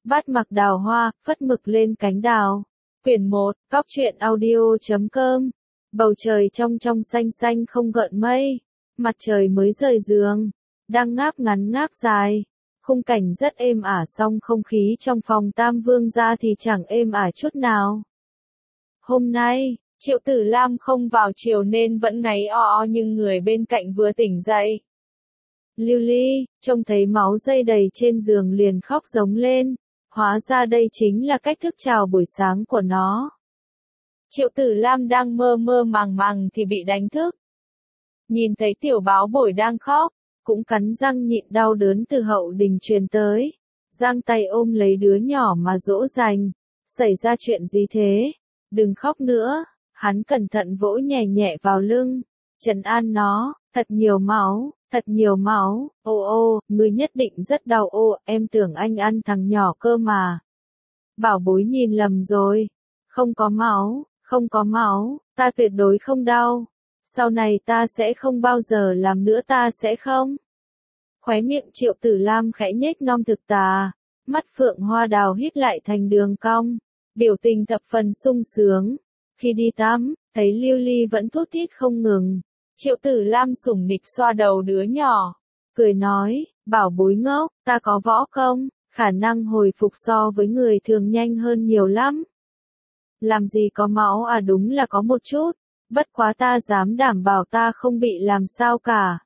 Bát mặc đào hoa, phất mực lên cánh đào. Quyển 1, Cóc truyện audio.com. Bầu trời trong trong xanh xanh không gợn mây. Mặt trời mới rời giường, đang ngáp ngắn ngáp dài. Khung cảnh rất êm ả, song không khí trong phòng Tam Vương gia thì chẳng êm ả chút nào. Hôm nay, Triệu Tử Lam không vào chiều nên vẫn ngáy o nhưng người bên cạnh vừa tỉnh dậy. Lưu Ly, trông thấy máu dây đầy trên giường liền khóc giống lên. Hóa ra đây chính là cách thức chào buổi sáng của nó. Triệu Tử Lam đang mơ mơ màng màng thì bị đánh thức. Nhìn thấy tiểu báo bổi đang khóc, cũng cắn răng nhịn đau đớn từ hậu đình truyền tới. Giang tay ôm lấy đứa nhỏ mà dỗ dành. Xảy ra chuyện gì thế? Đừng khóc nữa. Hắn cẩn thận vỗ nhẹ nhẹ vào lưng. Trấn an nó, thật nhiều máu, thật nhiều máu. Ô, ngươi nhất định rất đau. Ô, em tưởng anh ăn thằng nhỏ cơ mà. Bảo bối nhìn lầm rồi. Không có máu, không có máu, ta tuyệt đối không đau. Sau này ta sẽ không bao giờ làm nữa, ta sẽ không. Khóe miệng Triệu Tử Lam khẽ nhếch non thực tà, mắt phượng hoa đào hít lại thành đường cong, biểu tình thập phần sung sướng. Khi đi tắm, thấy Lưu Ly vẫn thút thít không ngừng. Triệu Tử Lam sủng nịch xoa đầu đứa nhỏ, cười nói, bảo bối ngốc, ta có võ công, khả năng hồi phục so với người thường nhanh hơn nhiều lắm. Làm gì có máu à, đúng là có một chút, bất quá ta dám đảm bảo ta không bị làm sao cả.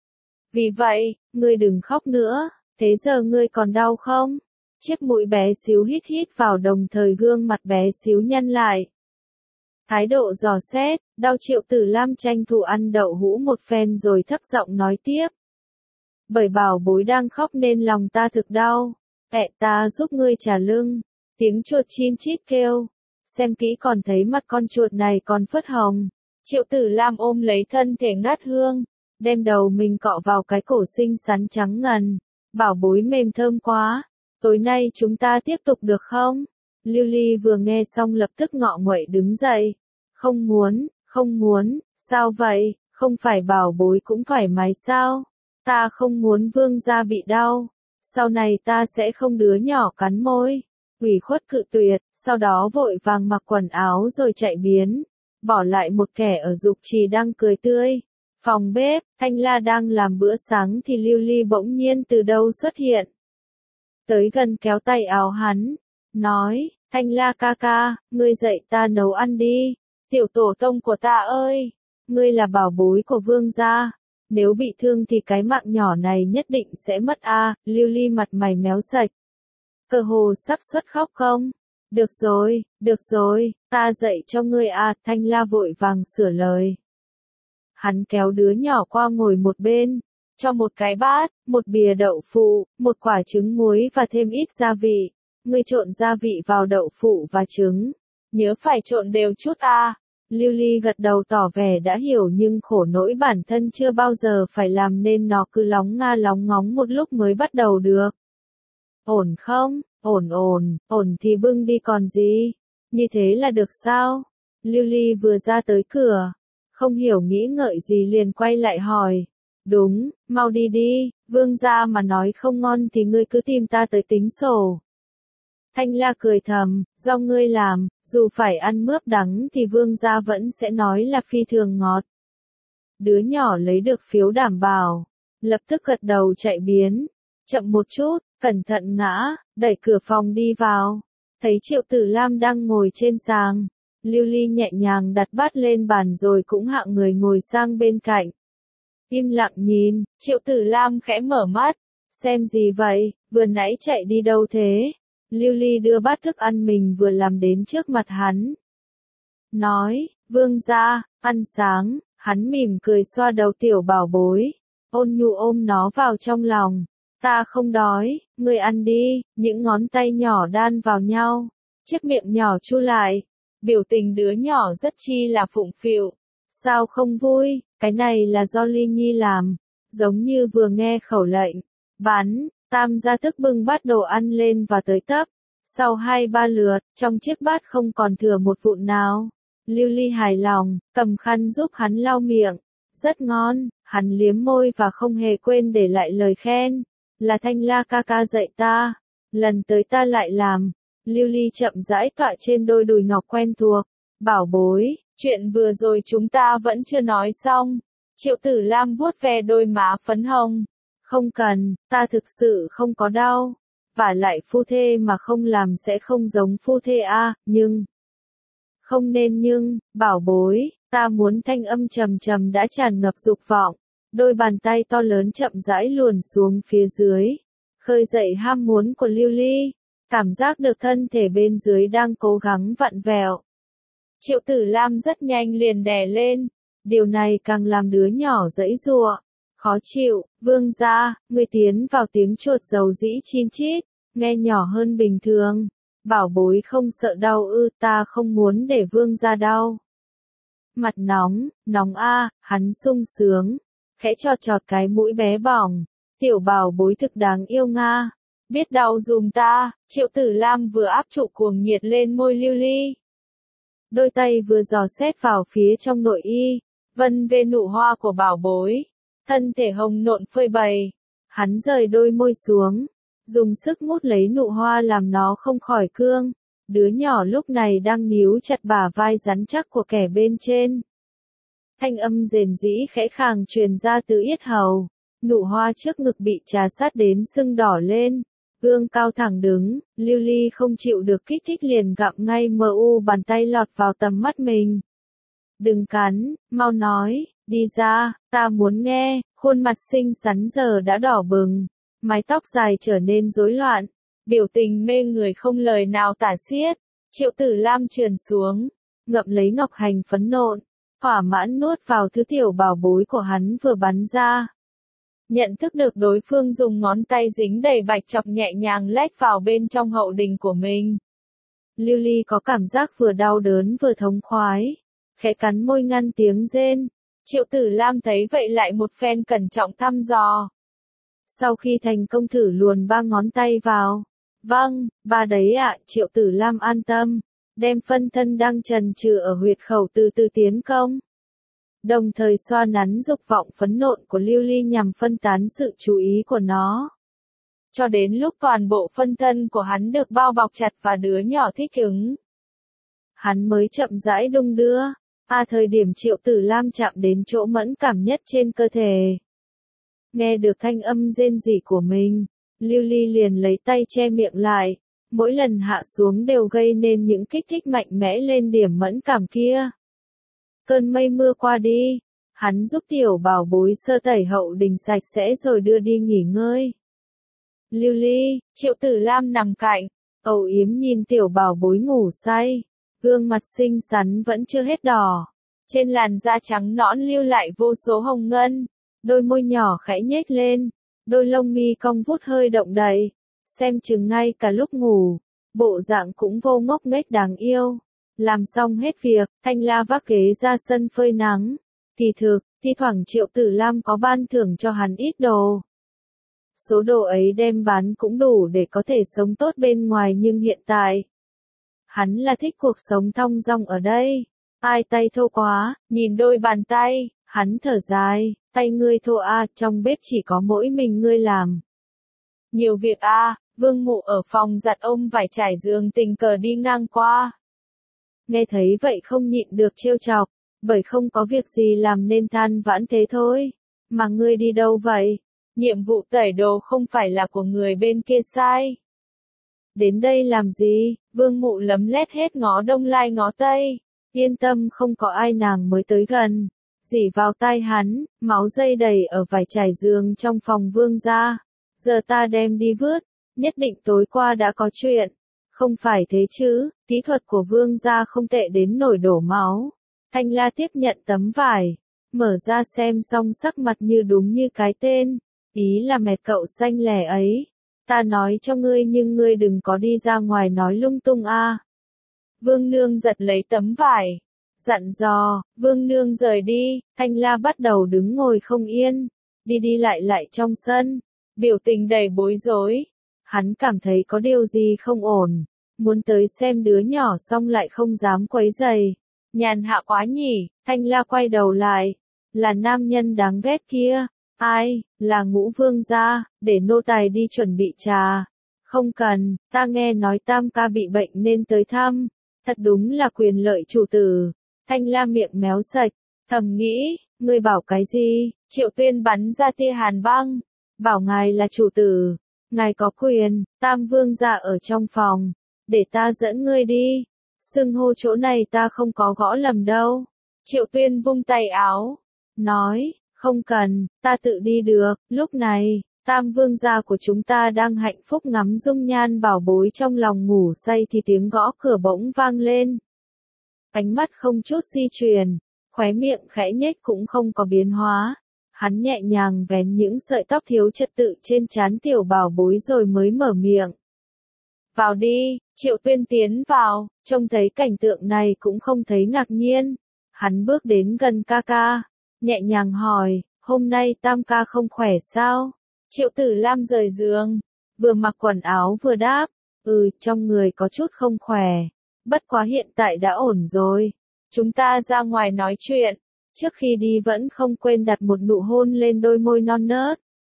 Vì vậy, ngươi đừng khóc nữa, thế giờ ngươi còn đau không? Chiếc mũi bé xíu hít hít vào đồng thời gương mặt bé xíu nhăn lại. Thái độ dò xét, đau. Triệu Tử Lam tranh thủ ăn đậu hũ một phen rồi thấp giọng nói tiếp. Bởi bảo bối đang khóc nên lòng ta thực đau. Ta giúp ngươi trả lưng. Tiếng chuột chin chít kêu. Xem kỹ còn thấy mặt con chuột này còn phớt hồng. Triệu Tử Lam ôm lấy thân thể ngát hương, đem đầu mình cọ vào cái cổ xinh xắn trắng ngần. Bảo bối mềm thơm quá. Tối nay chúng ta tiếp tục được không? Lưu Ly vừa nghe xong lập tức ngọ nguậy đứng dậy. Không muốn, sao vậy, không phải bảo bối cũng thoải mái sao? Ta không muốn Vương gia bị đau. Sau này ta sẽ không đứa nhỏ cắn môi. Ủy khuất cự tuyệt, sau đó vội vàng mặc quần áo rồi chạy biến. Bỏ lại một kẻ ở Dục Trì đang cười tươi. Phòng bếp, Thanh La đang làm bữa sáng thì Lưu Ly bỗng nhiên từ đâu xuất hiện. Tới gần kéo tay áo hắn, nói, Thanh La ca ca, ngươi dạy ta nấu ăn đi. Tiểu tổ tông của ta ơi, ngươi là bảo bối của Vương gia. Nếu bị thương thì cái mạng nhỏ này nhất định sẽ mất a. Lưu Ly mặt mày méo sạch. Cơ hồ sắp xuất khóc không? Được rồi, ta dạy cho ngươi a. Thanh La vội vàng sửa lời. Hắn kéo đứa nhỏ qua ngồi một bên, cho một cái bát, một bìa đậu phụ, một quả trứng muối và thêm ít gia vị. Ngươi trộn gia vị vào đậu phụ và trứng. Nhớ phải trộn đều chút a. Lưu Ly gật đầu tỏ vẻ đã hiểu nhưng khổ nỗi bản thân chưa bao giờ phải làm nên nó cứ lóng nga lóng ngóng một lúc mới bắt đầu được. Ổn không? Ổn thì bưng đi còn gì? Như thế là được sao? Lưu Ly vừa ra tới cửa, không hiểu nghĩ ngợi gì liền quay lại hỏi. Đúng, mau đi đi, Vương gia mà nói không ngon thì ngươi cứ tìm ta tới tính sổ. Thanh La cười thầm, do ngươi làm, dù phải ăn mướp đắng thì Vương gia vẫn sẽ nói là phi thường ngọt. Đứa nhỏ lấy được phiếu đảm bảo, lập tức gật đầu chạy biến. Chậm một chút, cẩn thận ngã, đẩy cửa phòng đi vào. Thấy Triệu Tử Lam đang ngồi trên giường. Lưu Ly nhẹ nhàng đặt bát lên bàn rồi cũng hạ người ngồi sang bên cạnh. Im lặng nhìn, Triệu Tử Lam khẽ mở mắt. Xem gì vậy, vừa nãy chạy đi đâu thế? Lưu Ly đưa bát thức ăn mình vừa làm đến trước mặt hắn. Nói, Vương gia, ăn sáng. Hắn mỉm cười xoa đầu tiểu bảo bối. Ôn nhu ôm nó vào trong lòng. Ta không đói, ngươi ăn đi. Những ngón tay nhỏ đan vào nhau. Chiếc miệng nhỏ chu lại. Biểu tình đứa nhỏ rất chi là phụng phịu. Sao không vui, cái này là do Ly Nhi làm. Giống như vừa nghe khẩu lệnh. Bắn, Tam gia tức bưng bát đồ ăn lên và tới tấp. Sau 2-3 lượt, trong chiếc bát không còn thừa một vụn nào. Lưu Ly hài lòng, cầm khăn giúp hắn lau miệng. Rất ngon, hắn liếm môi và không hề quên để lại lời khen. Là Thanh La ca ca dạy ta. lần tới ta lại làm. Lưu Ly chậm rãi tọa trên đôi đùi ngọc quen thuộc. Bảo bối, chuyện vừa rồi chúng ta vẫn chưa nói xong. Triệu Tử Lam vuốt ve đôi má phấn hồng. Không cần, ta thực sự không có đau. Vả lại phu thê mà không làm sẽ không giống phu thê a, nhưng... Không nên nhưng, bảo bối, ta muốn, thanh âm trầm trầm đã tràn ngập dục vọng. Đôi bàn tay to lớn chậm rãi luồn xuống phía dưới. Khơi dậy ham muốn của Lưu Ly. Cảm giác được thân thể bên dưới đang cố gắng vặn vẹo. Triệu Tử Lam rất nhanh liền đè lên. Điều này càng làm đứa nhỏ giãy giụa. Khó chịu, vương gia, người tiến vào tiếng chột dầu dĩ chin chít, nghe nhỏ hơn bình thường. Bảo bối không sợ đau ư, ta không muốn để vương gia đau. Mặt nóng, nóng a, hắn sung sướng, khẽ chọt chọt cái mũi bé bỏng. Tiểu bảo bối thực đáng yêu nga. Biết đau dùm ta, Triệu Tử Lam vừa áp trụ cuồng nhiệt lên môi Lưu Ly. Đôi tay vừa dò xét vào phía trong nội y, vân về nụ hoa của bảo bối. Thân thể hồng nộn phơi bày. Hắn rời đôi môi xuống, dùng sức mút lấy nụ hoa làm nó không khỏi cương. Đứa nhỏ lúc này đang níu chặt bả vai rắn chắc của kẻ bên trên. Thanh âm rền rĩ khẽ khàng truyền ra từ yết hầu. Nụ hoa trước ngực bị trà sát đến sưng đỏ lên. Gương cao thẳng đứng, Lưu Ly không chịu được kích thích liền gặm ngay bàn tay lọt vào tầm mắt mình. Đừng cắn, mau nói, đi ra, ta muốn nghe. Khuôn mặt xinh xắn giờ đã đỏ bừng, mái tóc dài trở nên rối loạn, biểu tình mê người không lời nào tả xiết. Triệu Tử Lam trườn xuống, ngậm lấy ngọc hành phấn nộn, thỏa mãn nuốt vào thứ tiểu bảo bối của hắn vừa bắn ra. Nhận thức được đối phương dùng ngón tay dính đầy bạch chọc nhẹ nhàng lách vào bên trong hậu đình của mình. Lưu Ly có cảm giác vừa đau đớn vừa thống khoái, khẽ cắn môi ngăn tiếng rên. Triệu Tử Lam thấy vậy lại một phen cẩn trọng thăm dò. Sau khi thành công thử luồn 3 ngón tay vào. Vâng, ba đấy ạ, Triệu Tử Lam an tâm, đem phân thân đang trần trừ ở huyệt khẩu từ từ tiến công. Đồng thời xoa nắn dục vọng phấn nộn của Lưu Ly nhằm phân tán sự chú ý của nó. Cho đến lúc toàn bộ phân thân của hắn được bao bọc chặt và đứa nhỏ thích ứng, hắn mới chậm rãi đung đưa. Thời điểm Triệu Tử Lam chạm đến chỗ mẫn cảm nhất trên cơ thể. Nghe được thanh âm rên rỉ của mình, Lưu Ly liền lấy tay che miệng lại. Mỗi lần hạ xuống đều gây nên những kích thích mạnh mẽ lên điểm mẫn cảm kia. Cơn mây mưa qua đi, hắn giúp tiểu bảo bối sơ tẩy hậu đình sạch sẽ rồi đưa đi nghỉ ngơi. Lưu Ly, Triệu Tử Lam nằm cạnh, âu yếm nhìn tiểu bảo bối ngủ say. Gương mặt xinh xắn vẫn chưa hết đỏ. Trên làn da trắng nõn lưu lại vô số hồng ngân. Đôi môi nhỏ khẽ nhếch lên. Đôi lông mi cong vút hơi động đậy. Xem chừng ngay cả lúc ngủ. Bộ dạng cũng vô ngốc nghếch đáng yêu. Làm xong hết việc, Thanh La vác ghế ra sân phơi nắng. Kỳ thực, thi thoảng Triệu Tử Lam có ban thưởng cho hắn ít đồ. Số đồ ấy đem bán cũng đủ để có thể sống tốt bên ngoài, nhưng hiện tại hắn là thích cuộc sống thong dong ở đây. Ai tay thô quá, nhìn đôi bàn tay, hắn thở dài, tay ngươi thô trong bếp chỉ có mỗi mình ngươi làm. Nhiều việc Vương Mụ ở phòng giặt ôm vải trải giường tình cờ đi ngang qua. Nghe thấy vậy không nhịn được trêu chọc, bởi không có việc gì làm nên than vãn thế thôi. Mà ngươi đi đâu vậy? Nhiệm vụ tẩy đồ không phải là của người bên kia sai. Đến đây làm gì? Vương Mụ lấm lét hết ngó đông lai ngó tây. Yên tâm, không có ai, nàng mới tới gần. Rỉ vào tai hắn, máu dây đầy ở vải trải giường trong phòng vương gia. Giờ ta đem đi vứt, nhất định tối qua đã có chuyện. Không phải thế chứ, kỹ thuật của vương gia không tệ đến nổi đổ máu. Thanh La tiếp nhận tấm vải, mở ra xem xong sắc mặt như đúng như cái tên. Ý là mẹ cậu xanh lẻ ấy. Ta nói cho ngươi nhưng ngươi đừng có đi ra ngoài nói lung tung Vương Nương giật lấy tấm vải, dặn dò. Vương Nương rời đi, Thanh La bắt đầu đứng ngồi không yên, đi đi lại lại trong sân, biểu tình đầy bối rối. Hắn cảm thấy có điều gì không ổn, muốn tới xem đứa nhỏ xong lại không dám quấy rầy. Nhàn hạ quá nhỉ? Thanh La quay đầu lại, là nam nhân đáng ghét kia. Ai? Là Ngũ Vương gia, để nô tài đi chuẩn bị trà. Không cần, ta nghe nói Tam ca bị bệnh nên tới thăm. Thật đúng là quyền lợi chủ tử. Thanh La miệng méo sạch, thầm nghĩ, ngươi bảo cái gì? Triệu Tuyên bắn ra tia hàn băng. Bảo ngài là chủ tử. Ngài có quyền, Tam vương gia ở trong phòng. Để ta dẫn ngươi đi. Xưng hô chỗ này ta không có gõ lầm đâu. Triệu Tuyên vung tay áo. Nói, không cần, ta tự đi được. Lúc này, Tam vương gia của chúng ta đang hạnh phúc ngắm dung nhan bảo bối trong lòng ngủ say thì tiếng gõ cửa bỗng vang lên. Ánh mắt không chút di chuyển, khóe miệng khẽ nhếch cũng không có biến hóa. Hắn nhẹ nhàng vén những sợi tóc thiếu trật tự trên trán tiểu bảo bối rồi mới mở miệng. Vào đi, Triệu Tuyên tiến vào, trông thấy cảnh tượng này cũng không thấy ngạc nhiên. Hắn bước đến gần ca ca, nhẹ nhàng hỏi, hôm nay Tam ca không khỏe sao? Triệu Tử Lam rời giường, vừa mặc quần áo vừa đáp, trong người có chút không khỏe, bất quá hiện tại đã ổn rồi. Chúng ta ra ngoài nói chuyện, trước khi đi vẫn không quên đặt một nụ hôn lên đôi môi non nớt.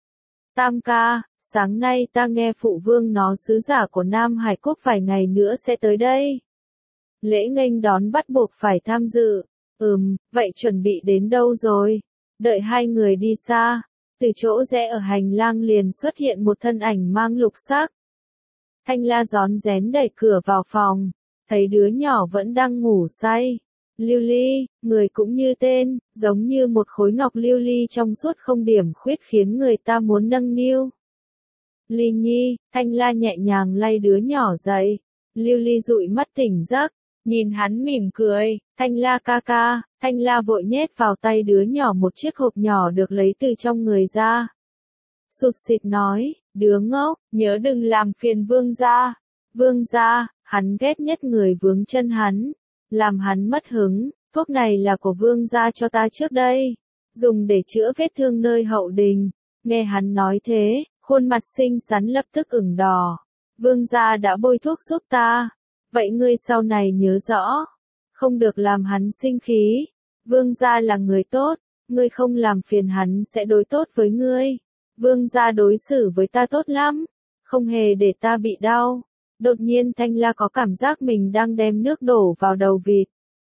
Tam ca, sáng nay ta nghe phụ vương nói sứ giả của Nam Hải Quốc vài ngày nữa sẽ tới đây. Lễ nghênh đón bắt buộc phải tham dự. Vậy chuẩn bị đến đâu rồi? Đợi hai người đi xa, từ chỗ rẽ ở hành lang liền xuất hiện một thân ảnh mang lục sắc. Thanh La rón rén đẩy cửa vào phòng, thấy đứa nhỏ vẫn đang ngủ say. Lưu ly, người cũng như tên, giống như một khối ngọc lưu ly trong suốt không điểm khuyết khiến người ta muốn nâng niu. Ly Nhi, Thanh La nhẹ nhàng lay đứa nhỏ dậy. Lưu ly dụi mắt tỉnh giấc, nhìn hắn mỉm cười, Thanh La ca ca. Thanh La vội nhét vào tay đứa nhỏ một chiếc hộp nhỏ được lấy từ trong người ra. Sụt sịt nói, đứa ngốc, nhớ đừng làm phiền vương gia. Vương gia, hắn ghét nhất người vướng chân hắn, làm hắn mất hứng. Thuốc này là của vương gia cho ta trước đây, dùng để chữa vết thương nơi hậu đình. Nghe hắn nói thế, khuôn mặt xinh xắn lập tức ửng đỏ. Vương gia đã bôi thuốc giúp ta, vậy ngươi sau này nhớ rõ, không được làm hắn sinh khí. Vương gia là người tốt, ngươi không làm phiền hắn sẽ đối tốt với ngươi. Vương gia đối xử với ta tốt lắm, không hề để ta bị đau. Đột nhiên Thanh La có cảm giác mình đang đem nước đổ vào đầu vịt.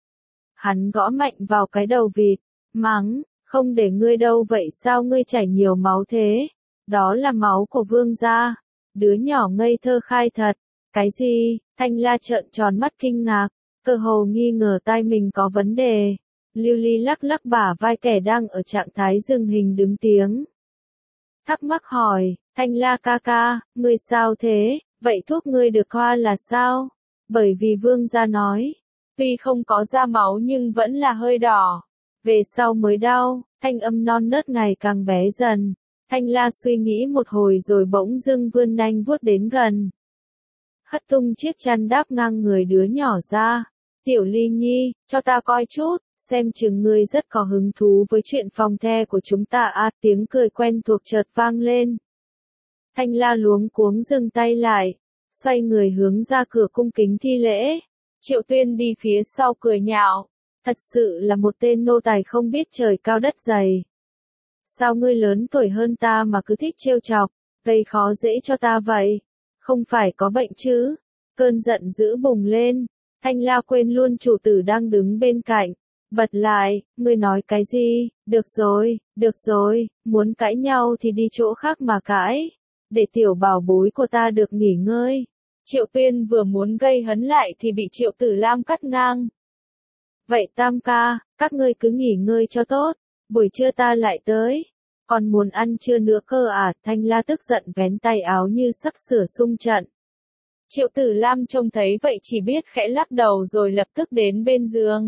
Hắn gõ mạnh vào cái đầu vịt, mắng, không để ngươi đâu vậy sao ngươi chảy nhiều máu thế? Đó là máu của vương gia. Đứa nhỏ ngây thơ khai thật. Cái gì? Thanh La trợn tròn mắt kinh ngạc, cơ hồ nghi ngờ tai mình có vấn đề. Lưu Ly lắc lắc bả vai kẻ đang ở trạng thái dừng hình đứng tiếng. Thắc mắc hỏi, Thanh La ca ca, ngươi sao thế? Vậy thuốc ngươi được khoa là sao? Bởi vì vương gia nói, tuy không có ra máu nhưng vẫn là hơi đỏ. Về sau mới đau, thanh âm non nớt ngày càng bé dần. Thanh La suy nghĩ một hồi rồi bỗng dưng vươn nanh vuốt đến gần. Hất tung chiếc chăn đáp ngang người đứa nhỏ ra. Tiểu Ly Nhi, cho ta coi chút, xem chừng ngươi rất có hứng thú với chuyện phòng the của chúng ta à, tiếng cười quen thuộc chợt vang lên. Thanh La luống cuống dừng tay lại, xoay người hướng ra cửa cung kính thi lễ. Triệu Tuyên đi phía sau cười nhạo, thật sự là một tên nô tài không biết trời cao đất dày. Sao ngươi lớn tuổi hơn ta mà cứ thích trêu chọc, gây khó dễ cho ta vậy? Không phải có bệnh chứ? Cơn giận dữ bùng lên, Thanh La quên luôn chủ tử đang đứng bên cạnh. Bật lại, ngươi nói cái gì? Được rồi, muốn cãi nhau thì đi chỗ khác mà cãi. Để tiểu bảo bối của ta được nghỉ ngơi. Triệu Tuyên vừa muốn gây hấn lại thì bị Triệu Tử Lam cắt ngang. Vậy Tam ca, các ngươi cứ nghỉ ngơi cho tốt, buổi trưa ta lại tới. Còn muốn ăn trưa nữa cơ à? Thanh La tức giận vén tay áo như sắp sửa xung trận. Triệu Tử Lam trông thấy vậy chỉ biết khẽ lắc đầu rồi lập tức đến bên giường.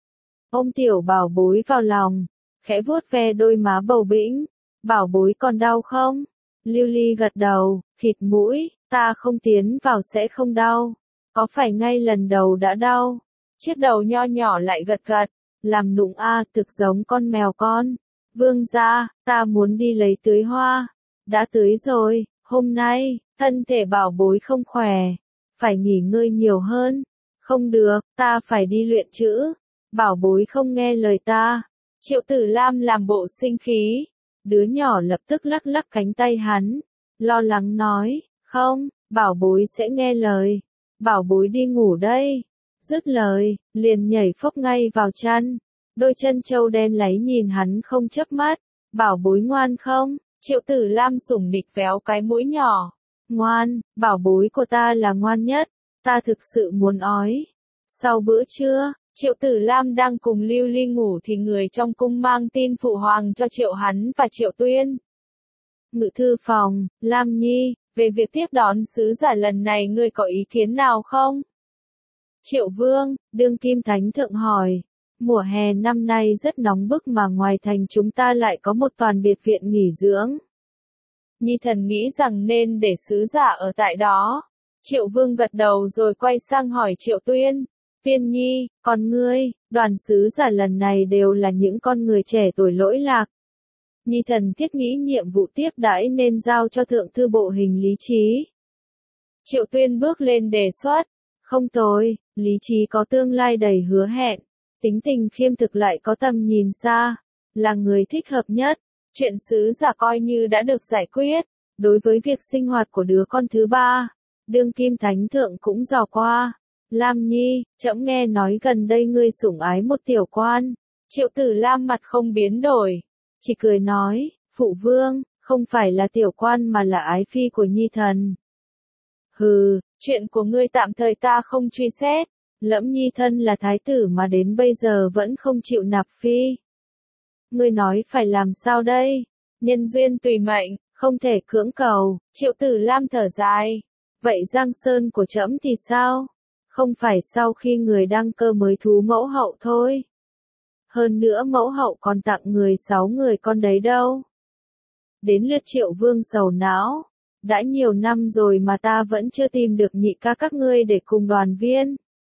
Ôm tiểu bảo bối vào lòng, khẽ vuốt ve đôi má bầu bĩnh. Bảo bối còn đau không? Lưu Ly gật đầu, khịt mũi, ta không tiến vào sẽ không đau. Có phải ngay lần đầu đã đau? Chiếc đầu nho nhỏ lại gật gật, làm nụng a, thực giống con mèo con. Vương gia, ta muốn đi lấy tưới hoa. Đã tưới rồi, hôm nay, thân thể bảo bối không khỏe, phải nghỉ ngơi nhiều hơn. Không được, ta phải đi luyện chữ. Bảo bối không nghe lời ta. Triệu Tử Lam làm bộ sinh khí. Đứa nhỏ lập tức lắc lắc cánh tay hắn, lo lắng nói, không, bảo bối sẽ nghe lời, bảo bối đi ngủ đây. Dứt lời, liền nhảy phốc ngay vào chăn, đôi chân trâu đen láy nhìn hắn không chớp mắt, bảo bối ngoan không? Triệu Tử Lam sủng nịch véo cái mũi nhỏ, ngoan, bảo bối của ta là ngoan nhất, ta thực sự muốn ói. Sau bữa trưa, Triệu Tử Lam đang cùng Lưu Ly ngủ thì người trong cung mang tin phụ hoàng cho Triệu hắn và Triệu Tuyên. Ngự thư phòng, Lam Nhi, về việc tiếp đón sứ giả lần này ngươi có ý kiến nào không? Triệu Vương, đương kim thánh thượng hỏi, mùa hè năm nay rất nóng bức mà ngoài thành chúng ta lại có một toàn biệt viện nghỉ dưỡng. Nhi thần nghĩ rằng nên để sứ giả ở tại đó. Triệu Vương gật đầu rồi quay sang hỏi Triệu Tuyên, Tuyên Nhi, còn ngươi, đoàn sứ giả lần này đều là những con người trẻ tuổi lỗi lạc. Nhi thần thiết nghĩ nhiệm vụ tiếp đãi nên giao cho thượng thư bộ hình Lý Trí. Triệu Tuyên bước lên đề xuất, không tồi, Lý Trí có tương lai đầy hứa hẹn, tính tình khiêm thực lại có tầm nhìn xa, là người thích hợp nhất. Chuyện sứ giả coi như đã được giải quyết. Đối với việc sinh hoạt của đứa con thứ ba, đương kim thánh thượng cũng dò qua. Lam Nhi, trẫm nghe nói gần đây ngươi sủng ái một tiểu quan. Triệu Tử Lam mặt không biến đổi, chỉ cười nói, phụ vương, không phải là tiểu quan mà là ái phi của Nhi thần. Hừ, chuyện của ngươi tạm thời ta không truy xét, lẫm Nhi thân là thái tử mà đến bây giờ vẫn không chịu nạp phi. Ngươi nói phải làm sao đây? Nhân duyên tùy mệnh, không thể cưỡng cầu. Triệu Tử Lam thở dài. Vậy Giang Sơn của trẫm thì sao? Không phải sau khi người đăng cơ mới thú mẫu hậu thôi. Hơn nữa mẫu hậu còn tặng người 6 người con đấy đâu. Đến lượt Triệu Vương sầu não. Đã nhiều năm rồi mà ta vẫn chưa tìm được nhị ca các ngươi để cùng đoàn viên.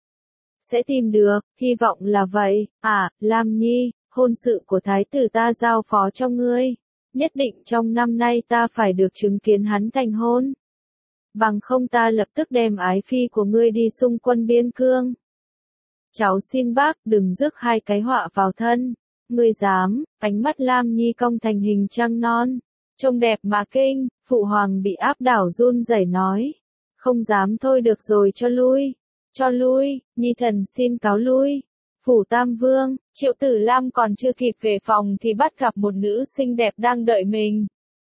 Sẽ tìm được, hy vọng là vậy. À, Lam Nhi, hôn sự của thái tử ta giao phó cho ngươi. Nhất định trong năm nay ta phải được chứng kiến hắn thành hôn. Bằng không ta lập tức đem ái phi của ngươi đi xung quân biên cương. Cháu xin bác đừng rước hai cái họa vào thân. Ngươi dám, ánh mắt Lam Nhi cong thành hình trăng non. Trông đẹp mà kinh, phụ hoàng bị áp đảo run rẩy nói. Không dám thôi được rồi cho lui. Cho lui, Nhi thần xin cáo lui. Phủ Tam Vương, Triệu Tử Lam còn chưa kịp về phòng thì bắt gặp một nữ xinh đẹp đang đợi mình.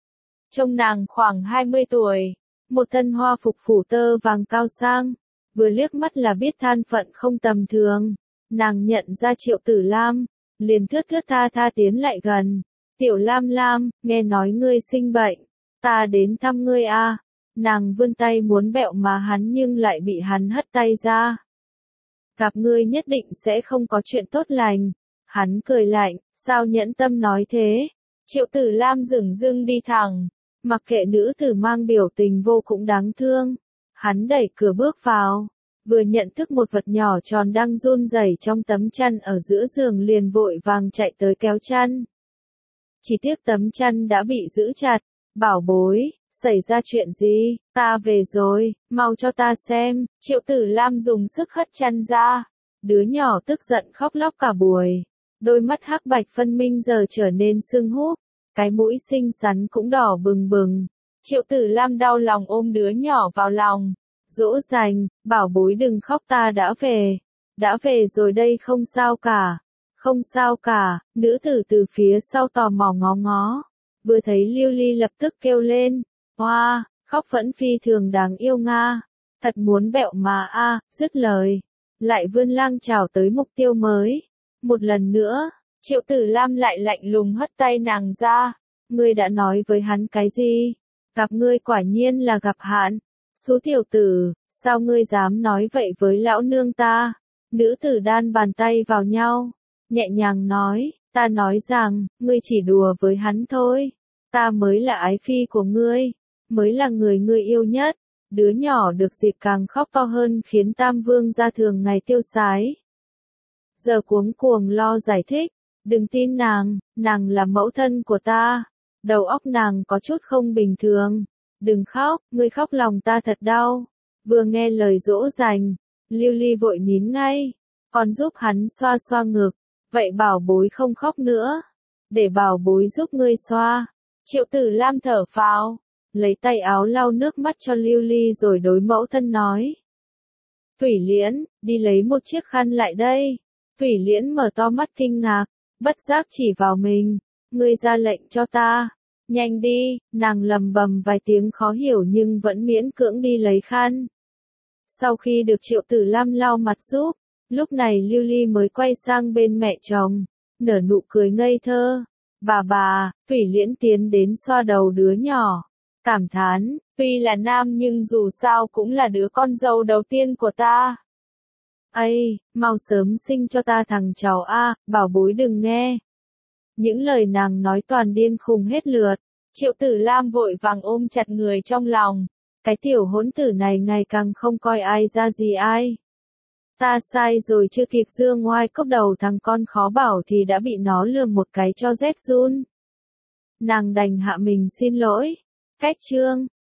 Trông nàng khoảng 20 tuổi, một thân hoa phục phủ tơ vàng cao sang, vừa liếc mắt là biết thân phận không tầm thường. Nàng nhận ra Triệu Tử Lam, liền thướt thướt tha tha tiến lại gần. Tiểu Lam Lam, nghe nói ngươi sinh bệnh, ta đến thăm ngươi a. Nàng vươn tay muốn bẹo má hắn nhưng lại bị hắn hất tay ra. Gặp ngươi nhất định sẽ không có chuyện tốt lành. Hắn cười lạnh, sao nhẫn tâm nói thế? Triệu Tử Lam dửng dưng đi thẳng, mặc kệ nữ tử mang biểu tình vô cùng đáng thương. Hắn đẩy cửa bước vào, vừa nhận thức một vật nhỏ tròn đang run rẩy trong tấm chăn ở giữa giường liền vội vàng chạy tới kéo chăn. Chỉ tiếc tấm chăn đã bị giữ chặt. Bảo bối, xảy ra chuyện gì? Ta về rồi, mau cho ta xem. Triệu Tử Lam dùng sức hất chăn ra. Đứa nhỏ tức giận khóc lóc cả buổi. Đôi mắt hắc bạch phân minh giờ trở nên sưng húp. Cái mũi xinh xắn cũng đỏ bừng bừng. Triệu Tử Lam đau lòng ôm đứa nhỏ vào lòng. Dỗ dành, bảo bối đừng khóc ta đã về. Đã về rồi đây không sao cả. Không sao cả, nữ tử từ phía sau tò mò ngó ngó. Vừa thấy Lưu Ly lập tức kêu lên. Hoa, khóc vẫn phi thường đáng yêu nga. Thật muốn bẹo mà a, dứt lời. Lại vươn lang chảo tới mục tiêu mới. Một lần nữa, Triệu Tử Lam lại lạnh lùng hất tay nàng ra. Ngươi đã nói với hắn cái gì? Gặp ngươi quả nhiên là gặp hạn. Xú tiểu tử, sao ngươi dám nói vậy với lão nương ta? Nữ tử đan bàn tay vào nhau. Nhẹ nhàng nói, ta nói rằng, ngươi chỉ đùa với hắn thôi. Ta mới là ái phi của ngươi, mới là người ngươi yêu nhất. Đứa nhỏ được dịp càng khóc to hơn khiến Tam Vương gia thường ngày tiêu sái. Giờ cuống cuồng lo giải thích, đừng tin nàng là mẫu thân của ta. Đầu óc nàng có chút không bình thường. Đừng khóc, ngươi khóc lòng ta thật đau. Vừa nghe lời dỗ dành, Lưu Ly vội nín ngay, còn giúp hắn xoa xoa ngực. Vậy bảo bối không khóc nữa. Để bảo bối giúp ngươi xoa. Triệu Tử Lam thở phào. lấy tay áo lau nước mắt cho Lưu Ly rồi đối mẫu thân nói. Thủy Liễn, đi lấy một chiếc khăn lại đây. Thủy Liễn mở to mắt kinh ngạc, bất giác chỉ vào mình, ngươi ra lệnh cho ta. Nhanh đi, nàng lầm bầm vài tiếng khó hiểu nhưng vẫn miễn cưỡng đi lấy khăn. Sau khi được Triệu Tử Lam lau mặt giúp, lúc này Lưu Ly mới quay sang bên mẹ chồng, nở nụ cười ngây thơ. Bà, Thủy Liễn tiến đến xoa đầu đứa nhỏ, cảm thán, tuy là nam nhưng dù sao cũng là đứa con dâu đầu tiên của ta. Ây, mau sớm sinh cho ta thằng cháu a, bảo bối đừng nghe. Những lời nàng nói toàn điên khùng hết lượt, Triệu Tử Lam vội vàng ôm chặt người trong lòng. Cái tiểu hỗn tử này ngày càng không coi ai ra gì ai. Ta sai rồi, chưa kịp giương ngoai cốc đầu thằng con khó bảo thì đã bị nó lườm một cái cho rét run. Nàng đành hạ mình xin lỗi. Cách chương